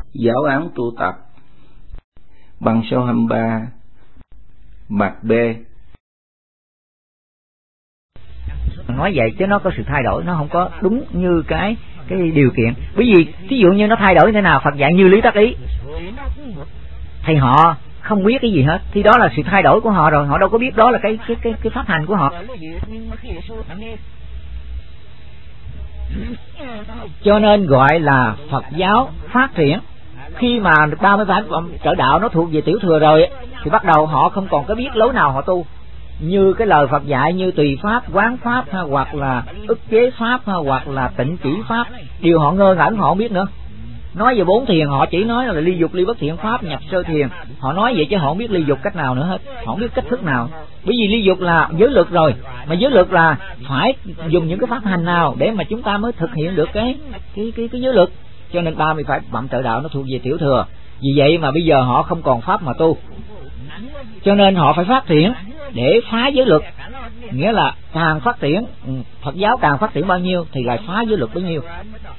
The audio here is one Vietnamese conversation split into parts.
Giáo án tu tập, băng số 23, mặt B. Nói vậy chứ nó có sự thay đổi, nó không có đúng như cái điều kiện. Bởi vì thí dụ như nó thay đổi thế nào, Phật dạy như lý tác ý, thì họ không biết cái gì hết, thì đó là sự thay đổi của họ rồi, họ đâu có biết đó là cái pháp hành của họ. Cho nên gọi là Phật giáo phát triển. Khi mà 38 trợ đạo nó thuộc về tiểu thừa rồi thì bắt đầu họ không còn có biết lối nào họ tu. Như cái lời Phật dạy như tùy pháp, quán pháp, hoặc là ức chế pháp, hoặc là tịnh chỉ pháp, điều họ ngơ ngẩn, họ không biết nữa. Nói về 4 thiền họ chỉ nói là ly dục, ly bất thiện pháp, nhập sơ thiền. Họ nói vậy chứ họ không biết ly dục cách nào nữa hết, họ không biết cách thức nào. Bởi vì ly dục là giới luật rồi, mà giới luật là phải dùng những cái pháp hành nào để mà chúng ta mới thực hiện được cái giới luật. Cho nên 30 phẩm trợ đạo nó thuộc về tiểu thừa. Vì vậy mà bây giờ họ không còn pháp mà tu, cho nên họ phải phát triển để phá giới luật. Nghĩa là càng phát triển, Phật giáo càng phát triển bao nhiêu thì lại phá giới luật bấy nhiêu.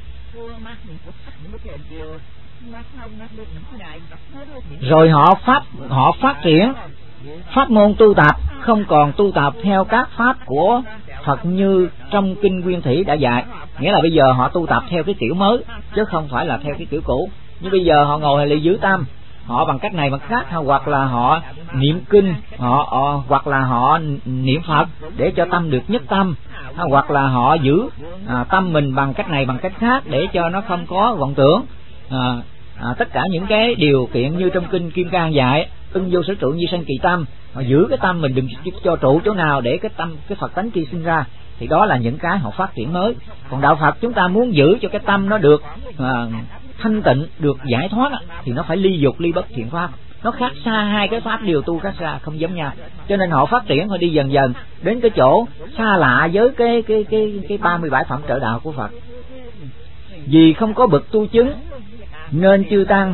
Rồi họ phát triển pháp môn tu tập, không còn tu tập theo các pháp của Phật như trong kinh Nguyên Thủy đã dạy. Nghĩa là bây giờ họ tu tập theo cái kiểu mới chứ không phải là theo cái kiểu cũ. Như bây giờ họ ngồi lì giữ tâm, họ bằng cách này bằng khác, hoặc là họ niệm kinh, hoặc là họ niệm Phật để cho tâm được nhất tâm, hoặc là họ giữ tâm mình bằng cách này bằng cách khác để cho nó không có vọng tưởng. Tất cả những cái điều kiện như trong kinh Kim Cang dạy, ưng vô sở trụ như sanh kỳ tâm, họ giữ cái tâm mình đừng cho trụ chỗ nào để cái Phật tánh kia sinh ra, thì đó là những cái họ phát triển mới. Còn đạo Phật chúng ta muốn giữ cho cái tâm nó được thanh tịnh, được giải thoát thì nó phải ly dục, ly bất thiện pháp. Nó khác xa, hai cái pháp điều tu khác xa, không giống nhau. Cho nên họ phát triển, họ đi dần dần đến cái chỗ xa lạ với cái 37 phẩm trợ đạo của Phật. Vì không có bậc tu chứng nên chư tăng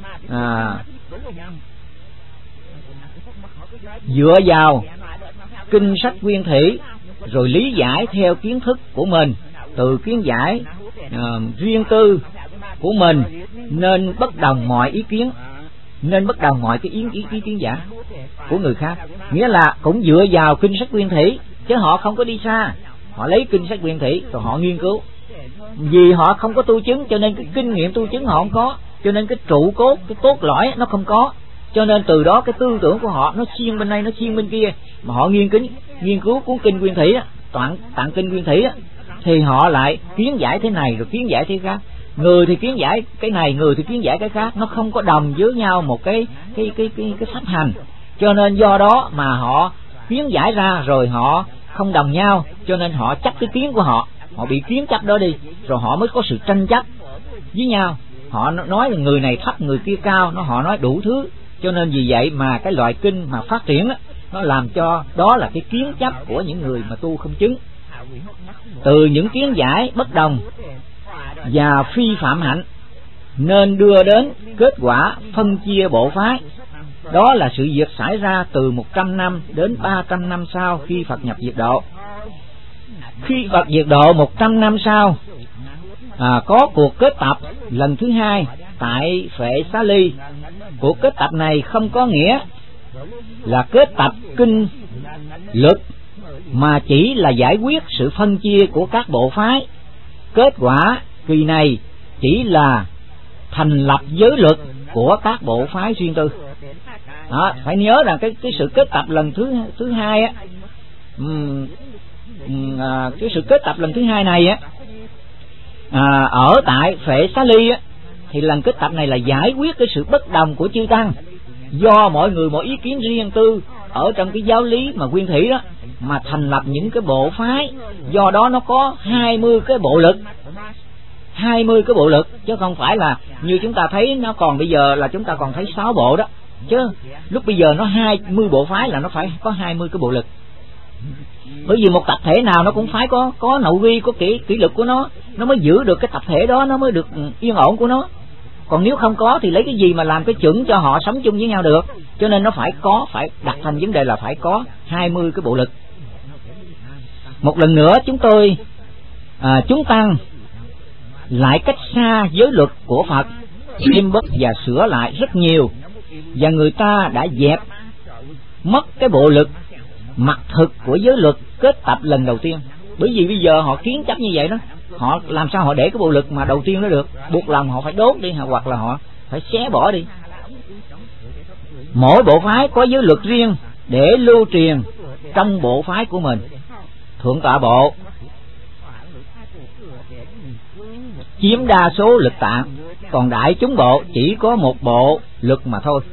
dựa vào kinh sách Nguyên Thủy rồi lý giải theo kiến thức của mình, từ kiến giải riêng tư của mình, nên bất đồng mọi ý kiến, nên bất đồng mọi cái ý kiến giả của người khác. Nghĩa là cũng dựa vào kinh sách Nguyên Thủy, chứ họ không có đi xa, họ lấy kinh sách Nguyên Thủy rồi họ nghiên cứu. Vì họ không có tu chứng cho nên cái kinh nghiệm tu chứng họ không có, cho nên cái trụ cốt, cái cốt lõi nó không có. Cho nên từ đó cái tư tưởng của họ nó xuyên bên đây, nó xuyên bên kia. Mà họ nghiên cứu cuốn kinh Nguyên Thủy tạng kinh Nguyên Thủy thì họ lại kiến giải thế này rồi kiến giải thế khác. Người thì kiến giải cái này, người thì kiến giải cái khác, nó không có đồng với nhau một cái pháp hành. Cho nên do đó mà họ kiến giải ra rồi họ không đồng nhau, cho nên họ chấp cái kiến của họ bị kiến chấp đó đi, rồi họ mới có sự tranh chấp với nhau. Họ nói là người này thấp người kia cao, họ nói đủ thứ. Cho nên vì vậy mà cái loại kinh mà phát triển nó làm cho đó là cái kiến chấp của những người mà tu không chứng. Từ những kiến giải bất đồng và phi phạm hạnh nên đưa đến kết quả phân chia bộ phái. Đó là sự việc xảy ra từ 100 năm đến 300 năm sau khi Phật nhập diệt độ. Khi Phật diệt độ 100 năm sau, có cuộc kết tập lần thứ hai tại Phệ Xá Ly. Cuộc kết tập này không có nghĩa là kết tập kinh luật, mà chỉ là giải quyết sự phân chia của các bộ phái. Kết quả kỳ này chỉ là thành lập giới luật của các bộ phái riêng tư. Phải nhớ rằng cái sự kết tập lần thứ hai cái sự kết tập lần thứ hai này ở tại Phệ Xá Ly thì lần kết tập này là giải quyết cái sự bất đồng của chư tăng, do mọi người mỗi ý kiến riêng tư ở trong cái giáo lý mà Nguyên Thủy đó mà thành lập những cái bộ phái. Do đó nó có 20 cái bộ lực, 20 cái bộ lực, chứ không phải là như chúng ta thấy nó còn bây giờ là chúng ta còn thấy 6 bộ đó, chứ lúc bây giờ nó 20 bộ phái là nó phải có 20 cái bộ lực. Bởi vì một tập thể nào nó cũng phải có nội quy, có kỷ luật của nó mới giữ được cái tập thể đó, nó mới được yên ổn của nó. Còn nếu không có thì lấy cái gì mà làm cái chuẩn cho họ sống chung với nhau được. Cho nên nó phải đặt thành vấn đề là phải có 20 cái bộ lực. Một lần nữa chúng tăng lại cách xa giới luật của Phật thêm bớt và sửa lại rất nhiều, và người ta đã dẹp mất cái bộ lực mặt thực của giới luật kết tập lần đầu tiên. Bởi vì bây giờ họ kiến chấp như vậy đó, họ làm sao họ để cái bộ lực mà đầu tiên đó được, buộc lòng họ phải đốt đi, hoặc là họ phải xé bỏ đi. Mỗi bộ phái có giới luật riêng để lưu truyền trong bộ phái của mình. Thượng tọa bộ chiếm đa số lực tạng, còn đại chúng bộ chỉ có một bộ lực mà thôi.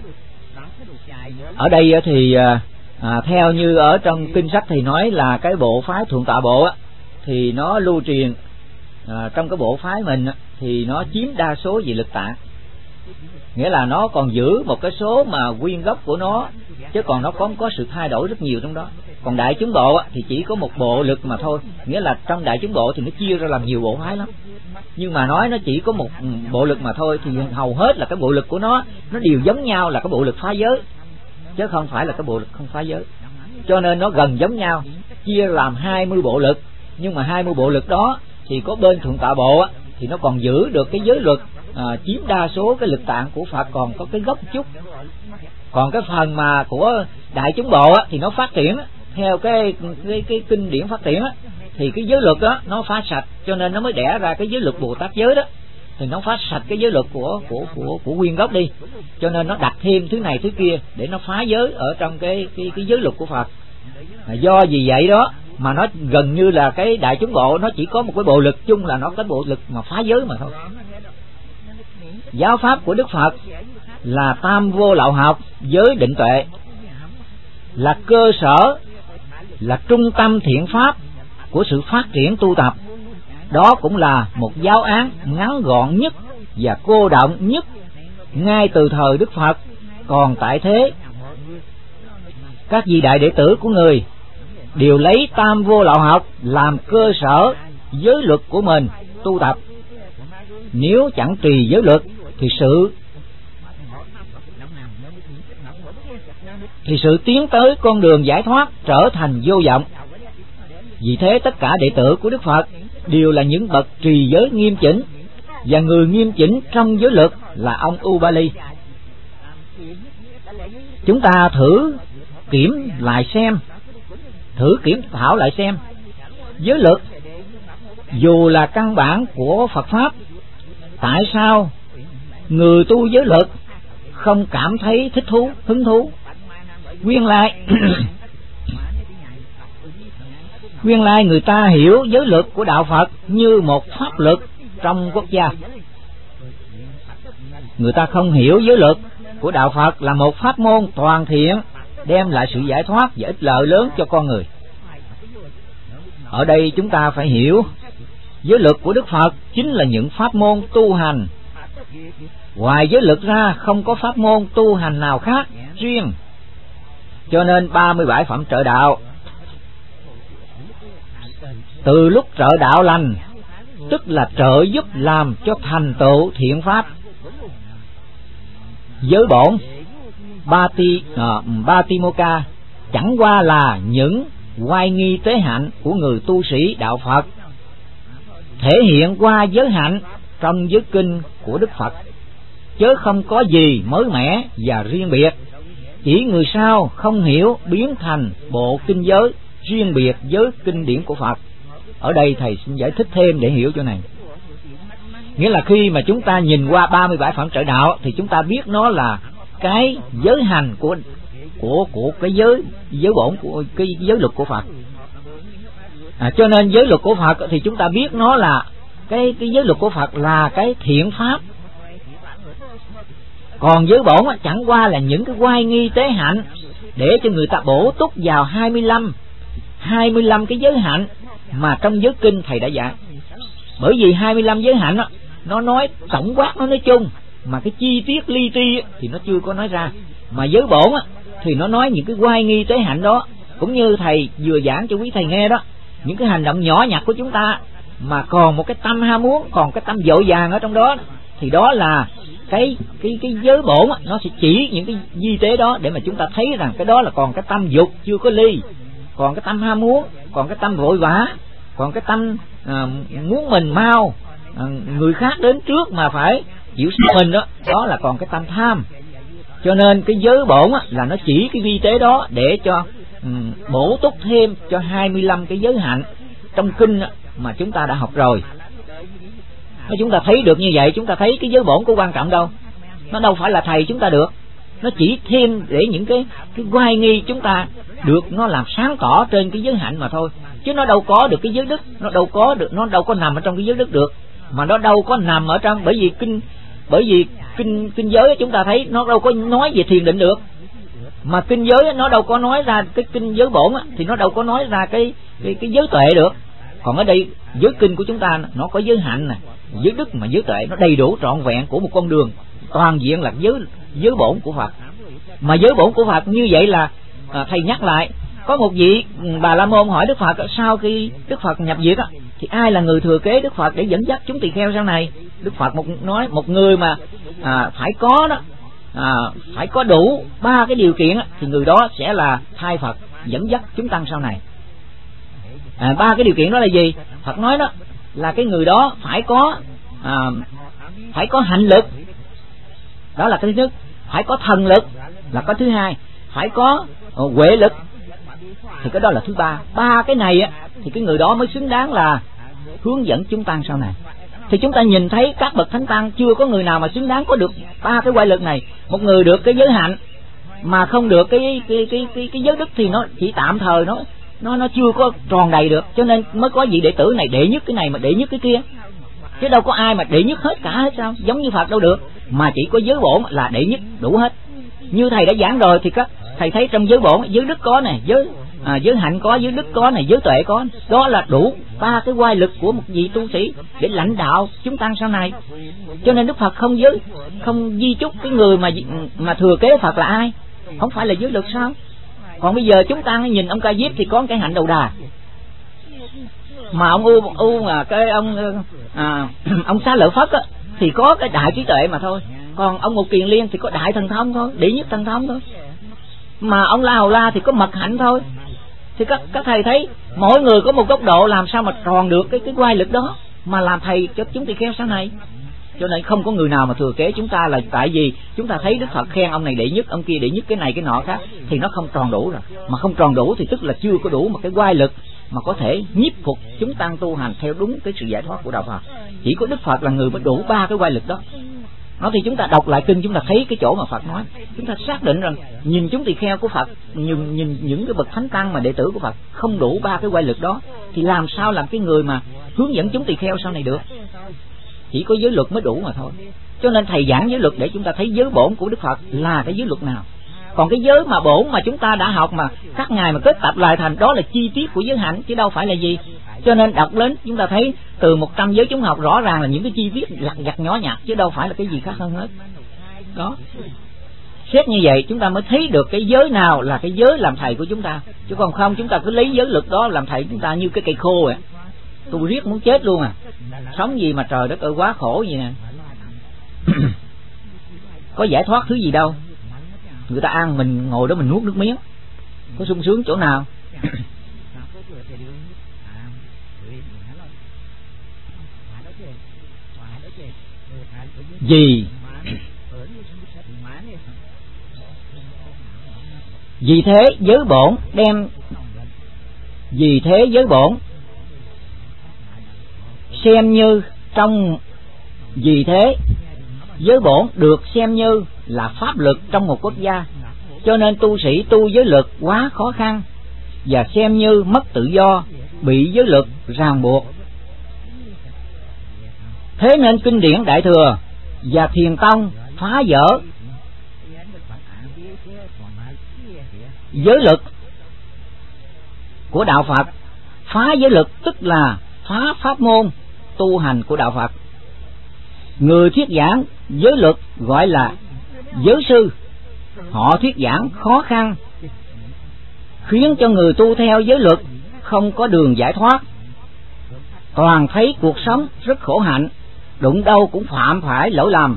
Ở đây thì theo như ở trong kinh sách thì nói là cái bộ phái thượng tọa bộ thì nó lưu truyền trong cái bộ phái mình thì nó chiếm đa số về lực tạng, nghĩa là nó còn giữ một cái số mà nguyên gốc của nó, chứ còn nó có sự thay đổi rất nhiều trong đó. Còn đại chúng bộ thì chỉ có một bộ lực mà thôi, nghĩa là trong đại chúng bộ thì nó chia ra làm nhiều bộ phái lắm, nhưng mà nói nó chỉ có một bộ lực mà thôi, thì hầu hết là cái bộ lực của nó đều giống nhau, là cái bộ lực phá giới, chứ không phải là cái bộ lực không phá giới. Cho nên nó gần giống nhau, chia làm 20 bộ lực, nhưng mà 20 bộ lực đó thì có bên thượng tọa bộ thì nó còn giữ được cái giới luật chiếm đa số cái lực tạng của Phật, còn có cái gốc chút. Còn cái phần mà của đại chúng bộ thì nó phát triển theo cái kinh điển phát triển thì cái giới luật đó nó phá sạch, cho nên nó mới đẻ ra cái giới luật Bồ Tát giới đó, thì nó phá sạch cái giới luật của nguyên gốc đi, cho nên nó đặt thêm thứ này thứ kia để nó phá giới ở trong cái giới luật của Phật. Do vì vậy đó mà nó gần như là cái đại chúng bộ nó chỉ có một cái bộ lực chung, là nó cái bộ lực mà phá giới mà thôi. Giáo pháp của Đức Phật là tam vô lậu học, giới định tuệ, là cơ sở, là trung tâm thiện pháp của sự phát triển tu tập. Đó cũng là một giáo án ngắn gọn nhất và cô động nhất ngay từ thời Đức Phật còn tại thế. Các vị đại đệ tử của người đều lấy tam vô lậu học làm cơ sở giới luật của mình tu tập. Nếu chẳng trì giới luật thì sự tiến tới con đường giải thoát trở thành vô vọng. Vì thế tất cả đệ tử của Đức Phật đều là những bậc trì giới nghiêm chỉnh, và người nghiêm chỉnh trong giới luật là ông Ubali. Chúng ta thử kiểm thảo lại xem, giới luật dù là căn bản của Phật pháp, tại sao người tu giới luật không cảm thấy hứng thú? Nguyên lai người ta hiểu giới luật của đạo Phật như một pháp luật trong quốc gia. Người ta không hiểu giới luật của đạo Phật là một pháp môn toàn thiện, đem lại sự giải thoát và ích lợi lớn cho con người. Ở đây chúng ta phải hiểu, giới luật của Đức Phật chính là những pháp môn tu hành. Ngoài giới luật ra không có pháp môn tu hành nào khác riêng. Cho nên 37 phẩm trợ đạo, từ lúc trợ đạo lành, tức là trợ giúp làm cho thành tựu thiện pháp. Giới bổn Batimokkha chẳng qua là những oai nghi tế hạnh của người tu sĩ đạo Phật, thể hiện qua giới hạnh trong giới kinh của Đức Phật, chớ không có gì mới mẻ và riêng biệt. Chỉ người sao không hiểu biến thành bộ kinh giới riêng biệt với kinh điển của Phật. Ở đây thầy xin giải thích thêm để hiểu chỗ này. Nghĩa là khi mà chúng ta nhìn qua 37 phẩm trợ đạo thì chúng ta biết nó là cái giới hành của cái giới bổn của cái giới luật của Phật. Cho nên giới luật của Phật thì chúng ta biết nó là cái giới luật của Phật là cái thiện pháp. Còn giới bổn chẳng qua là những cái oai nghi tế hạnh để cho người ta bổ túc vào 25 cái giới hạnh mà trong giới kinh thầy đã dạy. Bởi vì 25 giới hạnh nó nói tổng quát, nó nói chung, mà cái chi tiết li ti thì nó chưa có nói ra. Mà giới bổn thì nó nói những cái oai nghi tế hạnh đó, cũng như thầy vừa giảng cho quý thầy nghe đó, những cái hành động nhỏ nhặt của chúng ta mà còn một cái tâm ham muốn, còn cái tâm vội vàng ở trong đó, thì đó là cái giới bổn nó sẽ chỉ những cái di tế đó để mà chúng ta thấy rằng cái đó là còn cái tâm dục chưa có ly, còn cái tâm ham muốn, còn cái tâm vội vã, còn cái tâm muốn mình mau người khác đến trước mà phải chịu sức mình đó, đó là còn cái tâm tham. Cho nên cái giới bổn là nó chỉ cái vi tế đó để cho bổ túc thêm cho 25 cái giới hạnh trong kinh mà chúng ta đã học rồi. Nếu chúng ta thấy được như vậy, chúng ta thấy cái giới bổn có quan trọng đâu. Nó đâu phải là thầy chúng ta được. Nó chỉ thêm để những cái oai nghi chúng ta được nó làm sáng tỏ trên cái giới hạnh mà thôi. Chứ nó đâu có được cái giới đức, nó đâu có nằm ở trong cái giới đức được. Mà nó đâu có nằm ở trong, bởi vì kinh giới chúng ta thấy nó đâu có nói về thiền định được. Mà kinh giới nó đâu có nói ra cái kinh giới bổn thì nó đâu có nói ra cái giới tuệ được. Còn ở đây giới kinh của chúng ta nó có giới hạnh nè, giới đức mà giới tuệ nó đầy đủ trọn vẹn của một con đường toàn diện là giới bổn của Phật. Mà giới bổn của Phật như vậy là thầy nhắc lại, có một vị Bà La Môn hỏi Đức Phật sau khi Đức Phật nhập diệt thì ai là người thừa kế Đức Phật để dẫn dắt chúng tỳ kheo sau này. Đức Phật nói một người mà phải có đó, phải có đủ 3 cái điều kiện thì người đó sẽ là thay Phật dẫn dắt chúng tăng sau này. 3 cái điều kiện đó là gì? Phật nói đó là cái người đó phải có hạnh lực, đó là cái thứ nhất. Phải có thần lực là cái thứ hai. Phải có huệ lực thì cái đó là thứ ba. 3 cái này thì cái người đó mới xứng đáng là hướng dẫn chúng tăng sau này. Thì chúng ta nhìn thấy các bậc thánh tăng chưa có người nào mà xứng đáng có được 3 cái huệ lực này. Một người được cái giới hạnh mà không được cái giới đức thì nó chỉ tạm thời, nó chưa có tròn đầy được. Cho nên mới có vị đệ tử này đệ nhất cái này mà đệ nhất cái kia. Chứ đâu có ai mà đệ nhất hết cả hết sao? Giống như Phật đâu được. Mà chỉ có giới bổn là đệ nhất đủ hết. Như thầy đã giảng rồi thì thầy thấy trong giới bổn, giới đức có này, giới hạnh có, giới đức có này, giới tuệ có. Đó là đủ 3 cái oai lực của một vị tu sĩ để lãnh đạo chúng tăng sau này. Cho nên Đức Phật không di chúc cái người mà thừa kế Phật là ai. Không phải là giới lực sao? Còn bây giờ chúng ta nhìn ông Ca Diếp thì có cái hạnh đầu đà. Mà ông mà cái ông Xá Lợi Phất thì có cái đại trí tuệ mà thôi. Còn ông Một Kiền Liên thì có đại thần thông thôi, đệ nhất thần thông thôi. Mà ông La Hầu La thì có mật hạnh thôi. Thì các thầy thấy mỗi người có một góc độ, làm sao mà tròn được cái oai lực đó mà làm thầy cho chúng tỳ kheo sau này. Cho nên không có người nào mà thừa kế chúng ta là tại vì chúng ta thấy Đức Phật khen ông này đệ nhất, ông kia đệ nhất, cái này cái nọ khác thì nó không tròn đủ rồi. Mà không tròn đủ thì tức là chưa có đủ một cái oai lực mà có thể nhiếp phục chúng tăng tu hành theo đúng cái sự giải thoát của đạo Phật. Chỉ có Đức Phật là người mới đủ 3 cái oai lực đó. Nó thì chúng ta đọc lại kinh, chúng ta thấy cái chỗ mà Phật nói, chúng ta xác định rằng nhìn chúng tỳ kheo của Phật, nhìn những cái bậc thánh tăng mà đệ tử của Phật không đủ 3 cái oai lực đó thì làm sao làm cái người mà hướng dẫn chúng tỳ kheo sau này được. Chỉ có giới luật mới đủ mà thôi. Cho nên thầy giảng giới luật để chúng ta thấy giới bổn của Đức Phật là cái giới luật nào. Còn cái giới mà bổn mà chúng ta đã học mà các ngài mà kết tập lại thành, đó là chi tiết của giới hạnh chứ đâu phải là gì. Cho nên đọc đến chúng ta thấy từ 100 giới chúng học rõ ràng là những cái chi tiết lặt vặt nhỏ nhặt chứ đâu phải là cái gì khác hơn hết. Đó. Xét như vậy chúng ta mới thấy được cái giới nào là cái giới làm thầy của chúng ta. Chứ còn không chúng ta cứ lấy giới luật đó làm thầy chúng ta như cái cây khô vậy. Tu riết muốn chết luôn à. Sống gì mà trời đất ơi quá khổ vậy nè. Có giải thoát thứ gì đâu. Người ta ăn mình ngồi đó mình nuốt nước miếng, có sung sướng chỗ nào. Vì thế giới bổn xem như vì thế giới bổn được xem như là pháp lực trong một quốc gia. Cho nên tu sĩ tu giới lực quá khó khăn và xem như mất tự do, bị giới lực ràng buộc. Thế nên kinh điển Đại Thừa và Thiền Tông phá vỡ giới lực của đạo Phật. Phá giới lực tức là phá pháp môn tu hành của đạo Phật. Người thuyết giảng giới luật gọi là giới sư. Họ thuyết giảng khó khăn, khiến cho người tu theo giới luật không có đường giải thoát, toàn thấy cuộc sống rất khổ hạnh, đụng đâu cũng phạm phải lỗi lầm,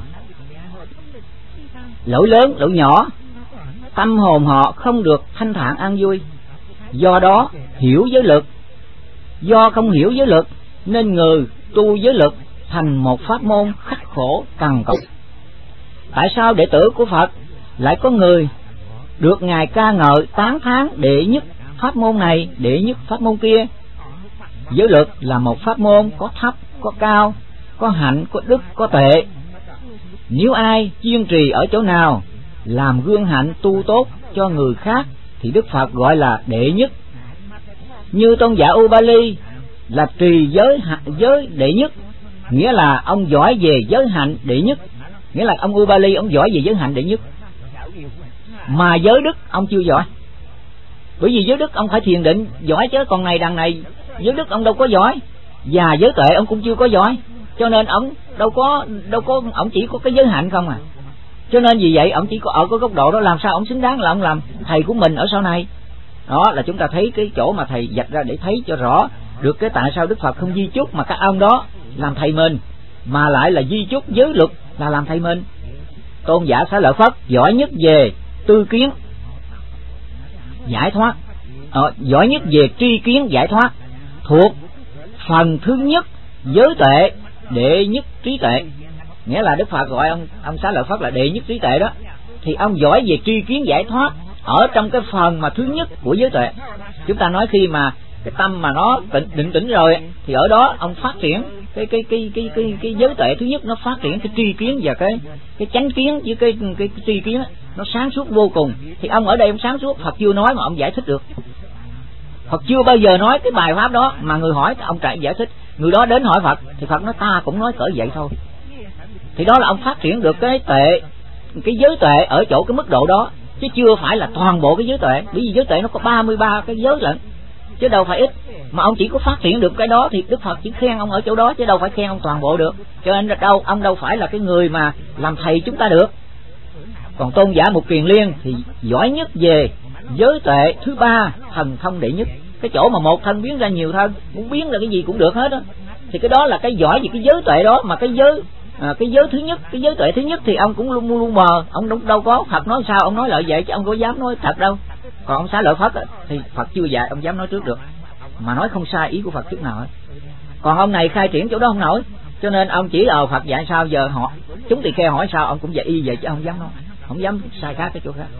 lỗi lớn lỗi nhỏ, tâm hồn họ không được thanh thản an vui. Do đó hiểu giới luật, do không hiểu giới luật nên người tu giới luật thành một pháp môn khắc khổ cằn cỗi. Tại sao đệ tử của Phật lại có người được Ngài ca ngợi tán thán đệ nhất pháp môn này, đệ nhất pháp môn kia? Giới luật là một pháp môn có thấp, có cao, có hạnh, có đức, có tệ. Nếu ai kiên trì ở chỗ nào, làm gương hạnh tu tốt cho người khác, thì Đức Phật gọi là đệ nhất. Như tôn giả Ubali là trì giới đệ nhất, nghĩa là ông giỏi về giới hạnh đệ nhất, nghĩa là ông Ubali ông giỏi về giới hạnh đệ nhất, mà giới đức ông chưa giỏi. Bởi vì giới đức ông phải thiền định giỏi chứ, còn này đằng này giới đức ông đâu có giỏi, và giới tuệ ông cũng chưa có giỏi, cho nên ông đâu có ông chỉ có cái giới hạnh không à. Cho nên vì vậy ông chỉ có ở cái góc độ đó, làm sao ông xứng đáng là ông làm thầy của mình ở sau này. Đó là chúng ta thấy cái chỗ mà thầy vạch ra để thấy cho rõ được cái tại sao Đức Phật không di chúc mà các ông đó làm thầy mình, mà lại là di chúc giới luật là làm thầy mình. Tôn giả Xá Lợi Phất giỏi nhất về tư kiến giải thoát, giỏi nhất về tri kiến giải thoát, thuộc phần thứ nhất giới tuệ, đệ nhất trí tuệ. Nghĩa là Đức Phật gọi ông Xá Lợi Phất là đệ nhất trí tuệ đó, thì ông giỏi về tri kiến giải thoát ở trong cái phần mà thứ nhất của giới tuệ. Chúng ta nói khi mà cái tâm mà nó định tĩnh rồi thì ở đó ông phát triển cái giới tuệ thứ nhất, nó phát triển cái tri kiến và cái chánh kiến với cái tri kiến nó sáng suốt vô cùng. Thì ông ở đây ông sáng suốt, Phật chưa nói mà ông giải thích được. Phật chưa bao giờ nói cái bài pháp đó mà người hỏi ông giải thích, người đó đến hỏi Phật thì Phật nói ta cũng nói cỡ vậy thôi. Thì đó là ông phát triển được cái giới tuệ ở chỗ cái mức độ đó, chứ chưa phải là toàn bộ cái giới tuệ. Bởi vì giới tuệ nó có 33 cái giới lận, chứ đâu phải ít. Mà ông chỉ có phát triển được cái đó thì Đức Phật chỉ khen ông ở chỗ đó, chứ đâu phải khen ông toàn bộ được. Cho nên ông đâu phải là cái người mà làm thầy chúng ta được. Còn tôn giả Mục Kiền Liên thì giỏi nhất về giới tuệ thứ ba, thần thông đệ nhất. Cái chỗ mà một thân biến ra nhiều thân, muốn biến ra cái gì cũng được hết á. Thì cái đó là cái giỏi về cái giới tuệ đó. Mà cái giới thứ nhất, cái giới tuệ thứ nhất thì ông cũng luôn mờ. Ông đâu có, Phật nói sao ông nói lại vậy, chứ ông có dám nói thật đâu. Còn ông Xá Lợi Phất thì Phật chưa dạy ông dám nói trước được, mà nói không sai ý của Phật chút nào hết. Còn ông này khai triển chỗ đó không nổi, cho nên ông chỉ Phật dạy sao giờ họ chúng tỳ kheo hỏi sao ông cũng dạy y vậy, chứ ông dám nói, không dám sai khác cái chỗ khác.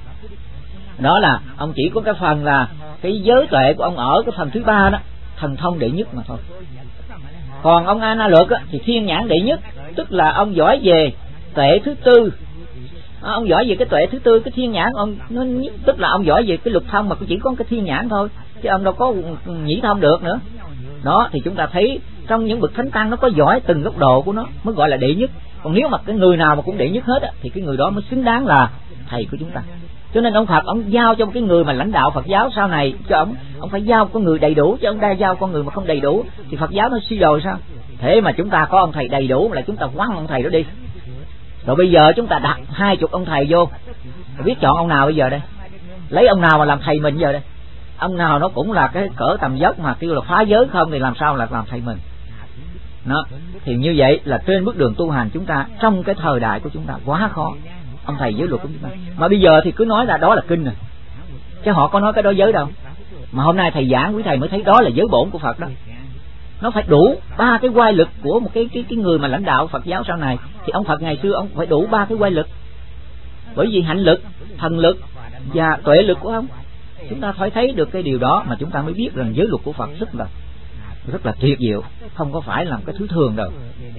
Đó là ông chỉ có cái phần là cái giới tuệ của ông ở cái phần thứ ba đó, thần thông đệ nhất mà thôi. Còn ông A Na Luật thì thiên nhãn đệ nhất, tức là ông giỏi về tuệ thứ tư. Ông giỏi về cái tuệ thứ tư, cái thiên nhãn ông nó tức là ông giỏi về cái lục thông mà cũng chỉ có cái thiên nhãn thôi, chứ ông đâu có nhĩ thông được nữa. Đó thì chúng ta thấy trong những bậc thánh tăng nó có giỏi từng góc độ của nó mới gọi là đệ nhất. Còn nếu mà cái người nào mà cũng đệ nhất hết thì cái người đó mới xứng đáng là thầy của chúng ta. Cho nên ông Phật ông giao cho một cái người mà lãnh đạo Phật giáo sau này cho ông phải giao con người đầy đủ, chứ ông đa giao con người mà không đầy đủ thì Phật giáo nó suy đồi sao? Thế mà chúng ta có ông thầy đầy đủ là chúng ta quăng ông thầy đó đi. Rồi bây giờ chúng ta đặt 20 ông thầy vô, biết chọn ông nào bây giờ đây? Lấy ông nào mà làm thầy mình giờ đây? Ông nào nó cũng là cái cỡ tầm dốc mà kêu là phá giới không thì làm sao là làm thầy mình? Đó. Thì như vậy là trên bước đường tu hành chúng ta trong cái thời đại của chúng ta quá khó. Ông thầy giới luật của chúng ta. Mà bây giờ thì cứ nói là đó là kinh rồi, chứ họ có nói cái đó giới đâu. Mà hôm nay thầy giảng quý thầy mới thấy đó là giới bổn của Phật đó. Nó phải đủ ba cái oai lực của một cái người mà lãnh đạo Phật giáo sau này. Thì ông Phật ngày xưa ông phải đủ ba cái oai lực, bởi vì hạnh lực, thần lực và tuệ lực của ông. Chúng ta phải thấy được cái điều đó mà chúng ta mới biết rằng giới luật của Phật rất là tuyệt diệu, không có phải là cái thứ thường đâu.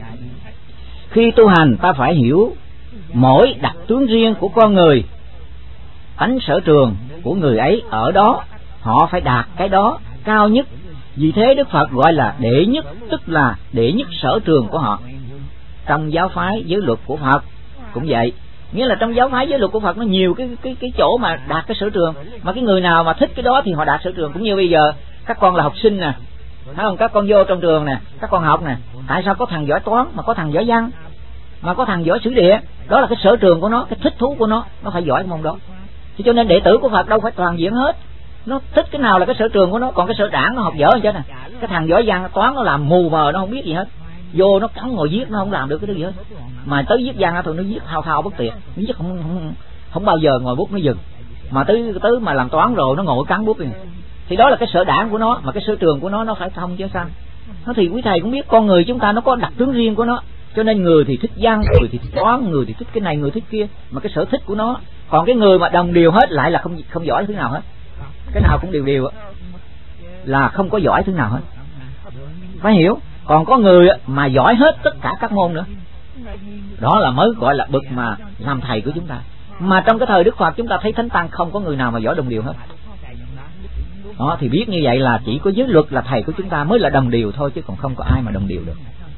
Khi tu hành ta phải hiểu mỗi đặc tướng riêng của con người, tánh sở trường của người ấy ở đó, họ phải đạt cái đó cao nhất. Vì thế Đức Phật gọi là đệ nhất, tức là đệ nhất sở trường của họ. Trong giáo phái giới luật của Phật cũng vậy, nghĩa là trong giáo phái giới luật của Phật nó nhiều cái chỗ mà đạt cái sở trường, mà cái người nào mà thích cái đó thì họ đạt sở trường. Cũng như bây giờ các con là học sinh nè, thấy không, các con vô trong trường nè, các con học nè, tại sao có thằng giỏi toán mà có thằng giỏi văn mà có thằng giỏi sử địa? Đó là cái sở trường của nó, cái thích thú của nó phải giỏi cái môn đó. Thì cho nên đệ tử của Phật đâu phải toàn diện hết, nó thích cái nào là cái sở trường của nó. Còn cái sở đảng nó học dở chứ nè, cái thằng giỏi văn toán nó làm mù mờ, nó không biết gì hết, vô nó cắn ngồi viết nó không làm được cái thứ gì hết. Mà tới viết văn thôi nó viết thao thao bất tuyệt, nó viết không bao giờ ngồi bút nó dừng. Mà tới mà làm toán rồi nó ngồi cắn bút này. Thì đó là cái sở đảng của nó, mà cái sở trường của nó phải thông chứ sao. Nó thì quý thầy cũng biết con người chúng ta nó có đặc tướng riêng của nó. Cho nên người thì thích văn, người thì thích toán, người thì thích cái này, người thích kia, mà cái sở thích của nó. Còn cái người mà đồng đều hết lại là không giỏi thứ nào hết, cái nào cũng đều là không có giỏi thứ nào hết, phải hiểu. Còn có người mà giỏi hết tất cả các môn nữa, đó là mới gọi là bậc mà làm thầy của chúng ta. Mà trong cái thời Đức Phật chúng ta thấy thánh tăng không có người nào mà giỏi đồng đều hết. Đó thì biết như vậy là chỉ có giới luật là thầy của chúng ta mới là đồng đều thôi, chứ còn không có ai mà đồng đều được.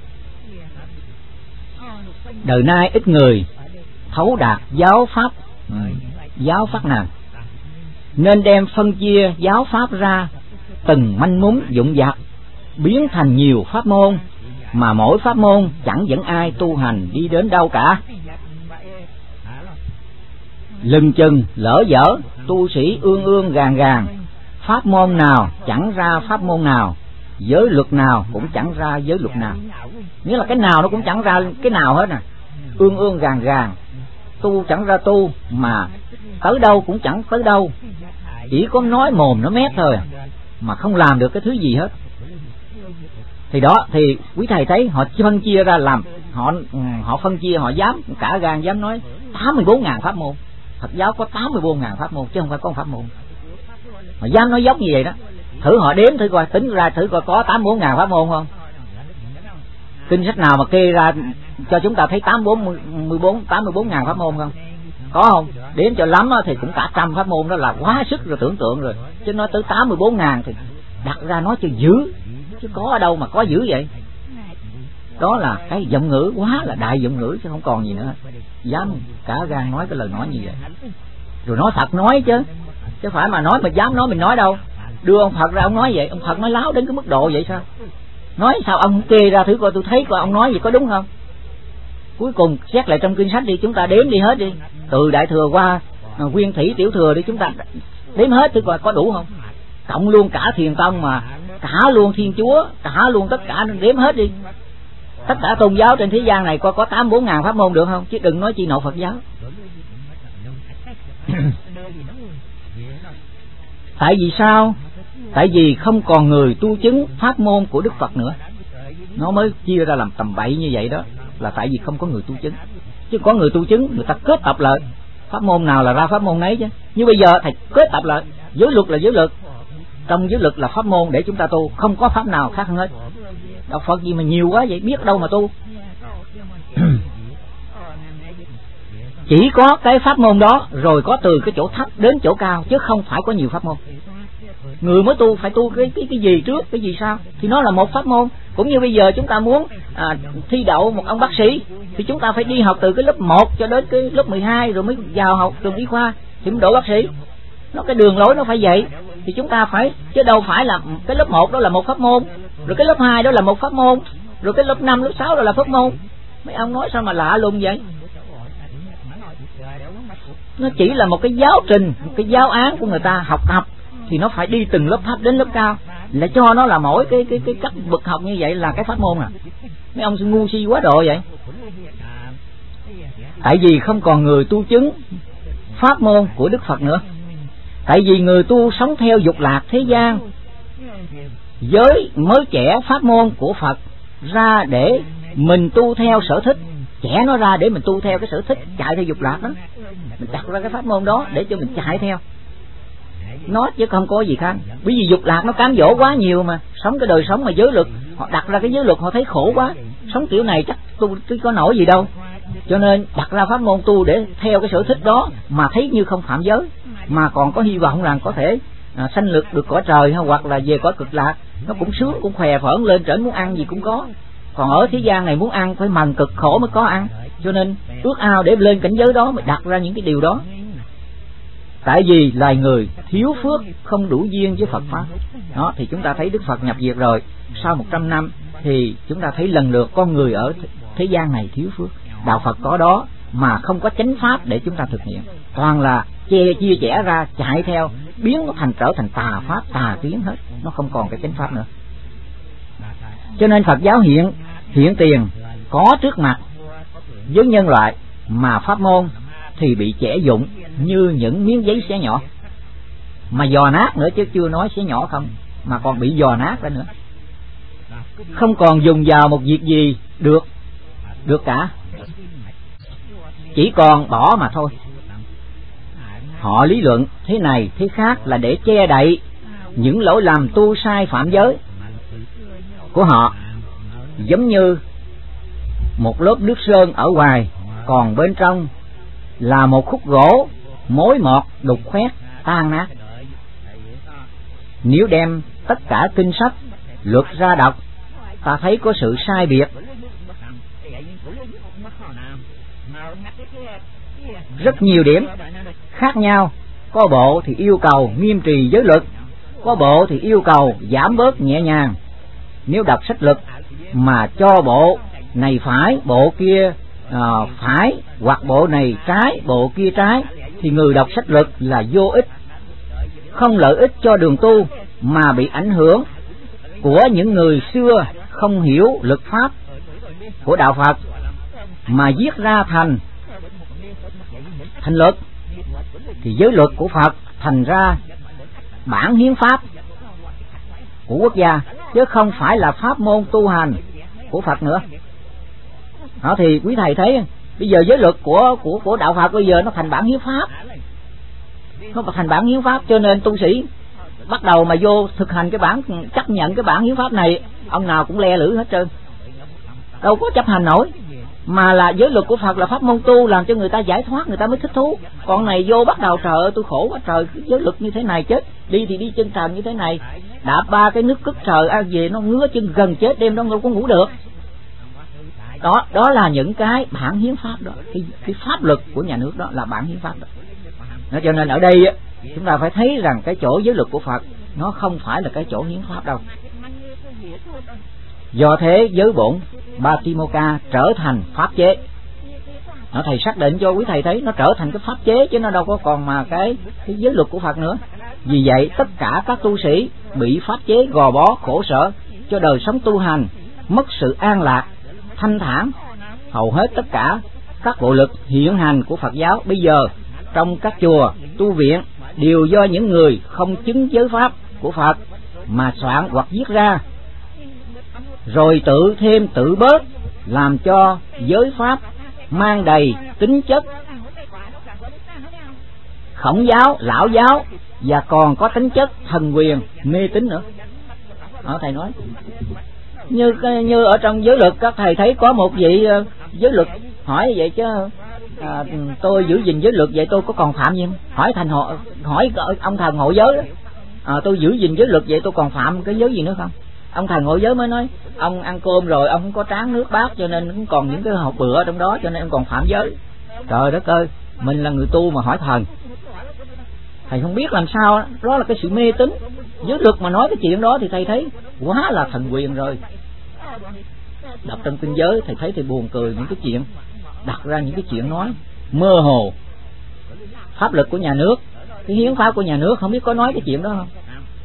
Đời nay ít người thấu đạt giáo pháp nào, nên đem phân chia giáo pháp ra từng manh mún dụng dạc, biến thành nhiều pháp môn, mà mỗi pháp môn chẳng dẫn ai tu hành đi đến đâu cả. Lừng chừng lỡ dở, tu sĩ ương gàn, pháp môn nào chẳng ra pháp môn nào, giới luật nào cũng chẳng ra giới luật nào. Nghĩa là cái nào nó cũng chẳng ra cái nào hết nè. Ương gàn, tu chẳng ra tu, mà tới đâu cũng chẳng tới đâu, chỉ có nói mồm nó mép thôi, mà không làm được cái thứ gì hết. Thì đó, thì quý thầy thấy họ phân chia ra làm, họ phân chia, họ dám cả gan dám nói 84.000 pháp môn. Phật giáo có 84.000 pháp môn chứ không phải có một pháp môn. Họ dám nói dốc như vậy đó. Thử họ đếm thử coi, tính ra thử coi có 84.000 pháp môn không. Kinh sách nào mà kê ra cho chúng ta thấy 84.000 pháp môn không? Có không? Đếm cho lắm thì cũng cả trăm pháp môn, đó là quá sức rồi, tưởng tượng rồi. Chứ nói tới 84.000 thì đặt ra nói cho dữ, chứ có ở đâu mà có dữ vậy. Đó là cái giọng ngữ, quá là đại giọng ngữ chứ không còn gì nữa. Dám cả gan nói cái lời nói như vậy. Rồi nói thật nói chứ phải mà nói mà dám nói mình nói đâu. Đưa ông Phật ra ông nói vậy, ông Phật nói láo đến cái mức độ vậy sao? Nói sao ông kê ra thử coi, tôi thấy coi ông nói vậy có đúng không? Cuối cùng xét lại trong kinh sách đi, chúng ta đếm đi hết đi, từ Đại Thừa qua Nguyên Thủy Tiểu Thừa đi, chúng ta đếm hết thử coi có đủ không? Cộng luôn cả Thiền Tông, mà cả luôn Thiên Chúa, cả luôn tất cả, đếm hết đi. Tất cả tôn giáo trên thế gian này coi có 84.000 pháp môn được không? Chứ đừng nói chi nội Phật giáo. Tại vì sao? Tại vì không còn người tu chứng pháp môn của Đức Phật nữa. Nó mới chia ra làm tầm bậy như vậy đó, là tại vì không có người tu chứng. Chứ có người tu chứng, người ta kết tập lại pháp môn nào là ra pháp môn nấy chứ. Như bây giờ thầy kết tập lại, giới luật là giới luật, trong giới luật là pháp môn để chúng ta tu, không có pháp nào khác hơn hết. Đạo Phật gì mà nhiều quá vậy, biết đâu mà tu. Chỉ có cái pháp môn đó, rồi có từ cái chỗ thấp đến chỗ cao, chứ không phải có nhiều pháp môn. Người mới tu phải tu cái gì trước, cái gì sau, thì nó là một pháp môn. Cũng như bây giờ chúng ta muốn thi đậu một ông bác sĩ, thì chúng ta phải đi học từ cái lớp 1 cho đến cái lớp 12 rồi mới vào học trường y khoa thì mới đỗ bác sĩ. Nó cái đường lối nó phải vậy. Thì chúng ta phải, chứ đâu phải là cái lớp 1 đó là một pháp môn, rồi cái lớp 2 đó là một pháp môn, rồi cái lớp 5, lớp 6 đó là pháp môn. Mấy ông nói sao mà lạ lùng vậy? Nó chỉ là một cái giáo trình, một cái giáo án của người ta học tập, thì nó phải đi từng lớp thấp đến lớp cao, lại cho nó là mỗi cái cấp bậc học như vậy là cái pháp môn à. Mấy ông ngu si quá độ vậy. Tại vì không còn người tu chứng pháp môn của Đức Phật nữa. Tại vì người tu sống theo dục lạc thế gian, giới mới trẻ pháp môn của Phật ra để mình tu theo sở thích, trẻ nó ra để mình tu theo cái sở thích, chạy theo dục lạc đó. Mình đặt ra cái pháp môn đó để cho mình chạy theo nó, chứ không có gì khác. Bởi vì dục lạc nó cám dỗ quá nhiều mà. Sống cái đời sống mà giới luật, họ đặt ra cái giới luật họ thấy khổ quá, sống kiểu này chắc tu có nổi gì đâu. Cho nên đặt ra pháp môn tu để theo cái sở thích đó, mà thấy như không phạm giới, mà còn có hy vọng rằng có thể sanh lực được cõi trời, hoặc là về cõi cực lạc. Nó cũng sướng, cũng khỏe phởn lên trển, muốn ăn gì cũng có. Còn ở thế gian này muốn ăn phải mần cực khổ mới có ăn. Cho nên ước ao để lên cảnh giới đó mới đặt ra những cái điều đó. Tại vì loài người thiếu phước, không đủ duyên với Phật Pháp. Đó, thì chúng ta thấy Đức Phật nhập diệt rồi, sau 100 năm thì chúng ta thấy lần lượt con người ở thế gian này thiếu phước. Đạo Phật có đó mà không có chánh pháp để chúng ta thực hiện, toàn là chia chẻ ra chạy theo, biến nó trở thành tà pháp, tà kiến hết, nó không còn cái chánh pháp nữa. Cho nên Phật giáo hiện tiền có trước mặt với nhân loại, mà pháp môn thì bị chẻ dụng như những miếng giấy xé nhỏ, mà dò nát nữa, chứ chưa nói xé nhỏ không, mà còn bị dò nát ra nữa. Không còn dùng vào một việc gì được, được cả, chỉ còn bỏ mà thôi. Họ lý luận thế này thế khác là để che đậy những lỗi lầm tu sai phạm giới của họ, giống như một lớp nước sơn ở ngoài, còn bên trong là một khúc gỗ mối mọt đục khoét tan nát. Nếu đem tất cả kinh sách luật ra đọc, ta thấy có sự sai biệt rất nhiều điểm khác nhau. Có bộ thì yêu cầu nghiêm trì giới luật, có bộ thì yêu cầu giảm bớt nhẹ nhàng. Nếu đọc sách luật mà cho bộ này phải, bộ kia phải, hoặc bộ này trái, bộ kia trái, thì người đọc sách luật là vô ích, không lợi ích cho đường tu, mà bị ảnh hưởng của những người xưa không hiểu luật pháp của đạo Phật mà viết ra thành luật. Thì giới luật của Phật thành ra bản hiến pháp của quốc gia, chứ không phải là pháp môn tu hành của Phật nữa. Đó, thì quý thầy thấy bây giờ giới luật của đạo Phật bây giờ nó thành bản hiến pháp, cho nên tu sĩ bắt đầu mà vô thực hành cái bản, chấp nhận cái bản hiến pháp này, ông nào cũng le lưỡi hết trơn, đâu có chấp hành nổi. Mà là giới luật của Phật là pháp môn tu, làm cho người ta giải thoát, người ta mới thích thú. Còn này vô bắt đầu trời ơi tôi khổ quá trời, giới luật như thế này chết, đi thì đi chân trần như thế này, đạp 3 cái nước cất trời về nó ngứa chân gần chết, đêm đó đâu có ngủ được. Đó là những cái bản hiến pháp đó, cái pháp luật của nhà nước đó là bản hiến pháp đó. Cho nên ở đây chúng ta phải thấy rằng cái chỗ giới luật của Phật nó không phải là cái chỗ hiến pháp đâu. Do thế giới bổn Patimokkha trở thành pháp chế. Thầy xác định cho quý thầy thấy nó trở thành cái pháp chế, chứ nó đâu có còn mà cái giới luật của Phật nữa. Vì vậy tất cả các tu sĩ bị pháp chế gò bó khổ sở, cho đời sống tu hành mất sự an lạc thanh thản. Hầu hết tất cả các bộ lực hiện hành của Phật giáo bây giờ trong các chùa tu viện đều do những người không chứng giới pháp của Phật mà soạn hoặc viết ra, rồi tự thêm tự bớt, làm cho giới pháp mang đầy tính chất khổng giáo, lão giáo, và còn có tính chất thần quyền mê tín nữa. Đó, thầy nói như ở trong giới luật, các thầy thấy có một vị giới luật hỏi vậy chứ tôi giữ gìn giới luật vậy tôi có còn phạm gì không? Hỏi ông thầy ngộ giới đó, tôi giữ gìn giới luật vậy tôi còn phạm cái giới gì nữa không? Ông thầy ngộ giới mới nói ông ăn cơm rồi ông không có tráng nước bát, cho nên cũng còn những cái hộp bựa trong đó, cho nên ông còn phạm giới. Trời đất ơi, mình là người tu mà hỏi thần, thầy không biết làm sao. Đó là cái sự mê tín. Giới luật mà nói cái chuyện đó thì thầy thấy quá là thần quyền rồi. Đọc trong kinh giới thầy thấy thầy buồn cười, những cái chuyện đặt ra những cái chuyện nói mơ hồ. Pháp luật của nhà nước, cái hiến pháp của nhà nước không biết có nói cái chuyện đó không.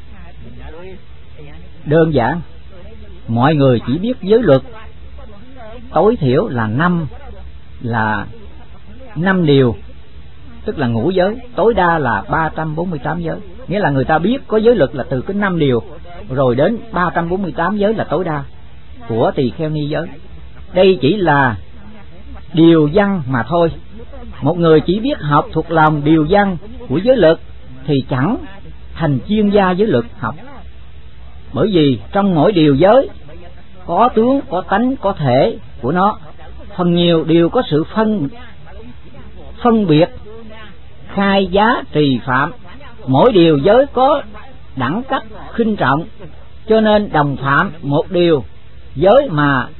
Đơn giản mọi người chỉ biết giới luật tối thiểu là 5 điều, tức là ngũ giới, tối đa là 348 giới. Nghĩa là người ta biết có giới luật là từ cái 5 điều rồi đến 348 giới là tối đa của tỳ kheo ni giới. Đây chỉ là điều văn mà thôi. Một người chỉ biết học thuộc lòng điều văn của giới luật thì chẳng thành chuyên gia giới luật học. Bởi vì trong mỗi điều giới có tướng, có tánh, có thể của nó, phần nhiều đều có sự phân biệt, khai giá, trì phạm. Mỗi điều giới có đẳng cấp khinh trọng, cho nên đồng phạm một điều giới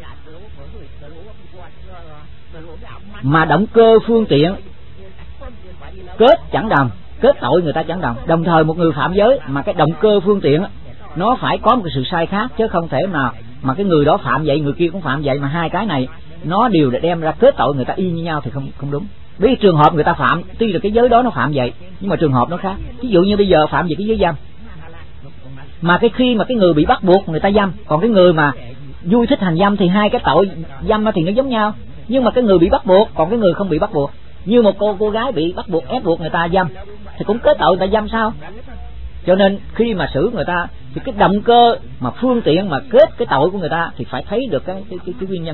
mà động cơ phương tiện kết chẳng đồng, kết tội người ta chẳng đồng. Đồng thời một người phạm giới mà cái động cơ phương tiện nó phải có một cái sự sai khác, chứ không thể mà cái người đó phạm vậy người kia cũng phạm vậy, mà hai cái này nó đều đem ra kết tội người ta y như nhau thì không đúng. Vì trường hợp người ta phạm, tuy là cái giới đó nó phạm vậy nhưng mà trường hợp nó khác. Ví dụ như bây giờ phạm về cái giới dâm, mà khi mà cái người bị bắt buộc người ta dâm, còn cái người mà vui thích hành dâm thì hai cái tội dâm thì nó giống nhau. Nhưng mà cái người bị bắt buộc, còn cái người không bị bắt buộc. Như một cô gái bị bắt buộc, ép buộc người ta dâm thì cũng kết tội người ta dâm sao? Cho nên khi mà xử người ta thì cái động cơ mà phương tiện mà kết cái tội của người ta thì phải thấy được cái nguyên nhân đó.